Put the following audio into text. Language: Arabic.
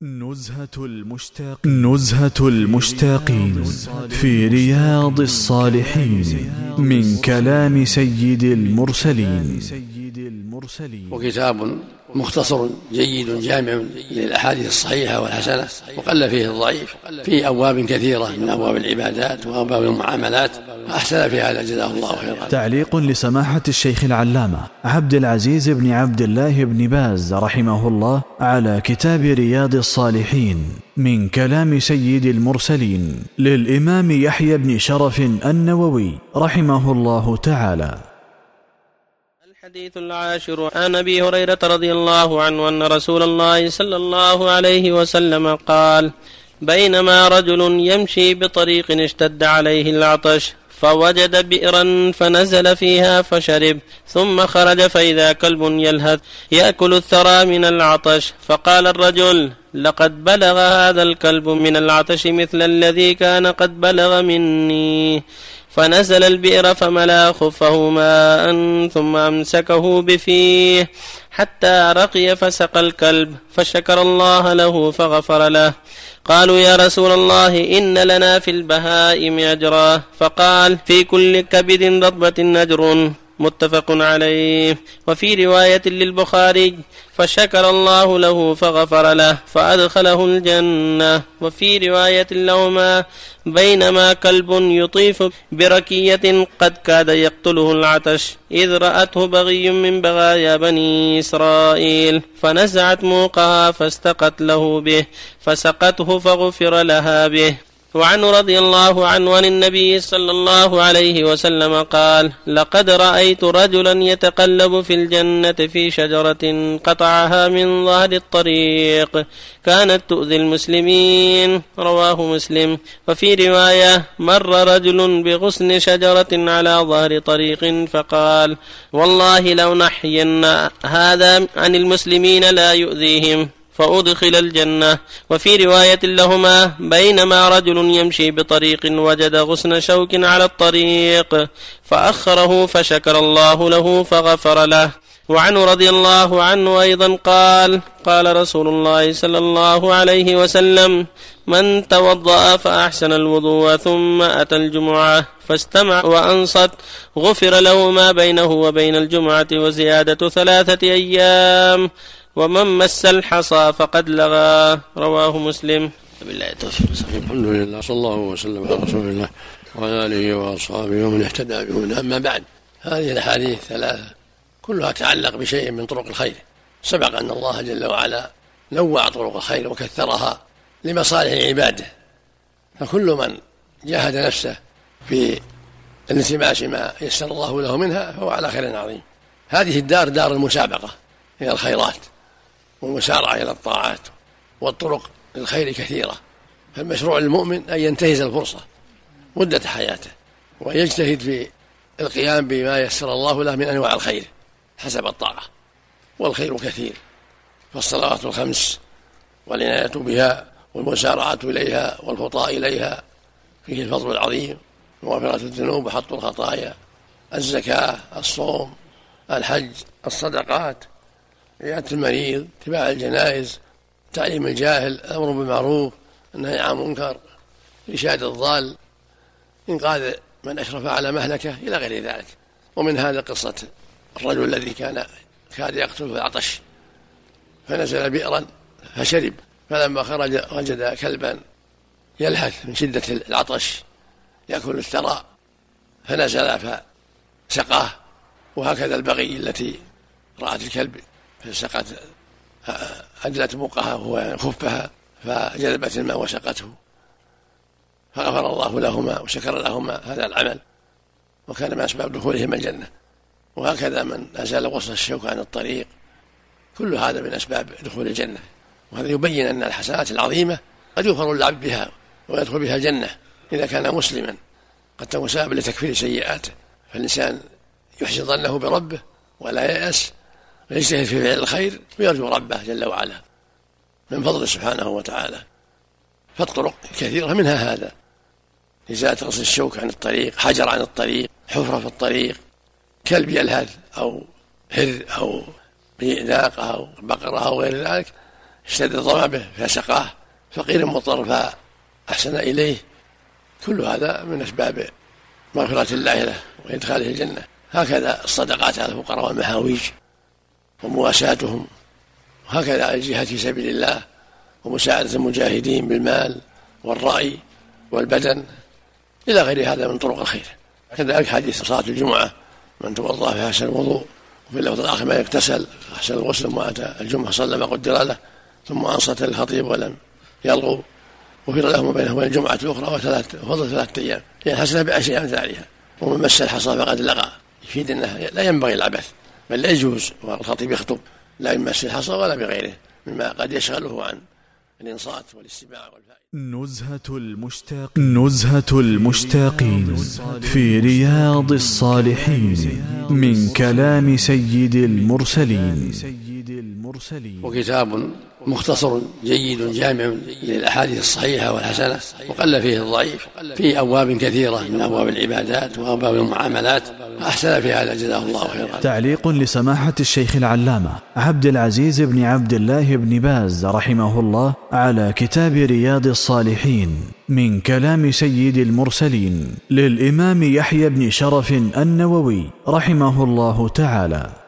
نزهة المشتاقين في رياض الصالحين من كلام سيد المرسلين. وكتاب مختصر جيد جامع للأحاديث الصحيحة والحسنة، وقل فيه الضعيف، في أبواب كثيرة من أبواب العبادات وأبواب المعاملات، أحسن في هذا جزاه الله خيرا. تعليق لسماحة الشيخ العلامة عبد العزيز بن عبد الله بن باز رحمه الله على كتاب رياض الصالحين من كلام سيد المرسلين للإمام يحيى بن شرف النووي رحمه الله تعالى. الحديث العاشر عن أبي هريرة رضي الله عنه أن رسول الله صلى الله عليه وسلم قال: بينما رجل يمشي بطريق اشتد عليه العطش فوجد بئرا فنزل فيها فشرب، ثم خرج فإذا كلب يلهث يأكل الثرى من العطش، فقال الرجل: لقد بلغ هذا الكلب من العطش مثل الذي كان قد بلغ مني. فنزل البئر فملا خفه ماء ثم أمسكه بفيه حتى رقي فسقى الكلب، فشكر الله له فغفر له. قالوا: يا رسول الله إن لنا في البهائم أجرا. فقال: في كل كبد رطبة أجر. متفق عليه. وفي رواية للبخاري: فشكر الله له فغفر له فأدخله الجنة. وفي رواية لهما: بينما كلب يطيف بركية قد كاد يقتله العطش إذ رأته بغي من بغايا بني إسرائيل فنزعت موقها فاستقت له به فسقته فغفر لها به. وعنه رضي الله عنه عن النبي صلى الله عليه وسلم قال: لقد رأيت رجلا يتقلب في الجنة في شجرة قطعها من ظهر الطريق كانت تؤذي المسلمين. رواه مسلم. وفي رواية: مر رجل بغصن شجرة على ظهر طريق فقال: والله لو نحين هذا عن المسلمين لا يؤذيهم، فأدخل الجنة. وفي رواية لهما: بينما رجل يمشي بطريق وجد غصن شوك على الطريق فأخره فشكر الله له فغفر له. وعنه رضي الله عنه أيضا قال: قال رسول الله صلى الله عليه وسلم: من توضأ فأحسن الوضوء ثم أتى الجمعة فاستمع وأنصت غفر له ما بينه وبين الجمعة وزيادة 3 أيام، ومن مس الحصى فقد لغى. رواه مسلم. بالله التوفيق. الحمد لله، صلى الله وسلم على رسول الله وعلى آله وأصحابه ومن اهتدى بهداه. أما بعد، هذه الأحاديث 3 كلها تتعلق بشيء من طرق الخير. سبق أن الله جل وعلا نوع طرق الخير وكثرها لمصالح عباده، فكل من جاهد نفسه في الالتماس ما يسر الله له منها فهو على خير عظيم. هذه الدار دار المسابقة إلى الخيرات والمسارعة إلى الطاعات، والطرق للخير كثيرة، فالمشروع للمؤمن أن ينتهز الفرصة مدة حياته ويجتهد في القيام بما يسر الله له من أنواع الخير حسب الطاعة، والخير كثير، فالصلوات ال5 والعناية بها والمسارعة إليها والخطاء إليها فيه الفضل العظيم، ومغفرة الذنوب وحط الخطايا، الزكاة، الصوم، الحج، الصدقات، عيادة المريض، اتباع الجنائز، تعليم الجاهل، الأمر بالمعروف، النهي عن المنكر، إرشاد الضال، إنقاذ من أشرف على مهلكه، إلى غير ذلك. ومن هذا قصة الرجل الذي كاد يقتله العطش فنزل بئرا فشرب، فلما خرج وجد كلبا يلهث من شدة العطش يأكل الثرى فنزل فسقاه، وهكذا البغي التي رأت الكلب فسقت أدلت موقها وخفها فجلبت الماء وسقته، فغفر الله لهما وشكر لهما هذا العمل، وكان من أسباب دخولهما الجنة. وهكذا من أزال غصن الشوك عن الطريق، كل هذا من أسباب دخول الجنة. وهذا يبين أن الحسنات العظيمة قد يغفر العبد بها ويدخل بها الجنة إذا كان مسلما قد تكون سببا لتكفير سيئاته. فالإنسان يحسن ظنه بربه ولا ييأس، ويجتهد في فعل الخير ويرجو ربه جل وعلا من فضله سبحانه وتعالى. فالطرق كثيرة، منها هذا: إزالة غصن الشوك عن الطريق، حجر عن الطريق، حفرة في الطريق، كلب يلهث أو هر أو ناقة أو بقرة أو غير ذلك اشتد الظمأ به فسقاه، فقير مضطر فأحسن إليه، كل هذا من أسباب مغفرة الله له وإدخاله الجنة. هكذا الصدقات على الفقراء والمحاويج ومواساتهم، وهكذا الجهاد في سبيل الله ومساعدة المجاهدين بالمال والرأي والبدن إلى غير هذا من طرق الخير. كذلك حديث صلاة الجمعة: من توضأ فأحسن الوضوء، وفي اللفظ الآخر: ما يغتسل أحسن الغسل ثم أتى الجمعة صلى ما قدر له ثم أنصت الخطيب ولم يلغو غفر له ما بينه وبين الجمعة الأخرى وفضل 3 أيام، يعني حسنة ب10 أمثالها. ومن مس الحصى فقد لغى، يفيد أنه لا ينبغي العبث، بل لا يجوز والخطيب يخطب لا بمس الحصى ولا بغيره مما قد يشغله عن الإنصات والاستماع والفائدة. نزهة المشتاقين في رياض الصالحين من كلام سيد المرسلين. وكتاب مختصر جيد جامع للأحاديث الصحيحة والحسنة، وقل فيه الضعيف، في أبواب كثيرة من أبواب العبادات وأبواب المعاملات، أحسن في هذا جزاه الله خيرا. تعليق لسماحة الشيخ العلامة عبد العزيز بن عبد الله بن باز رحمه الله على كتاب رياض الصالحين من كلام سيد المرسلين للإمام يحيى بن شرف النووي رحمه الله تعالى.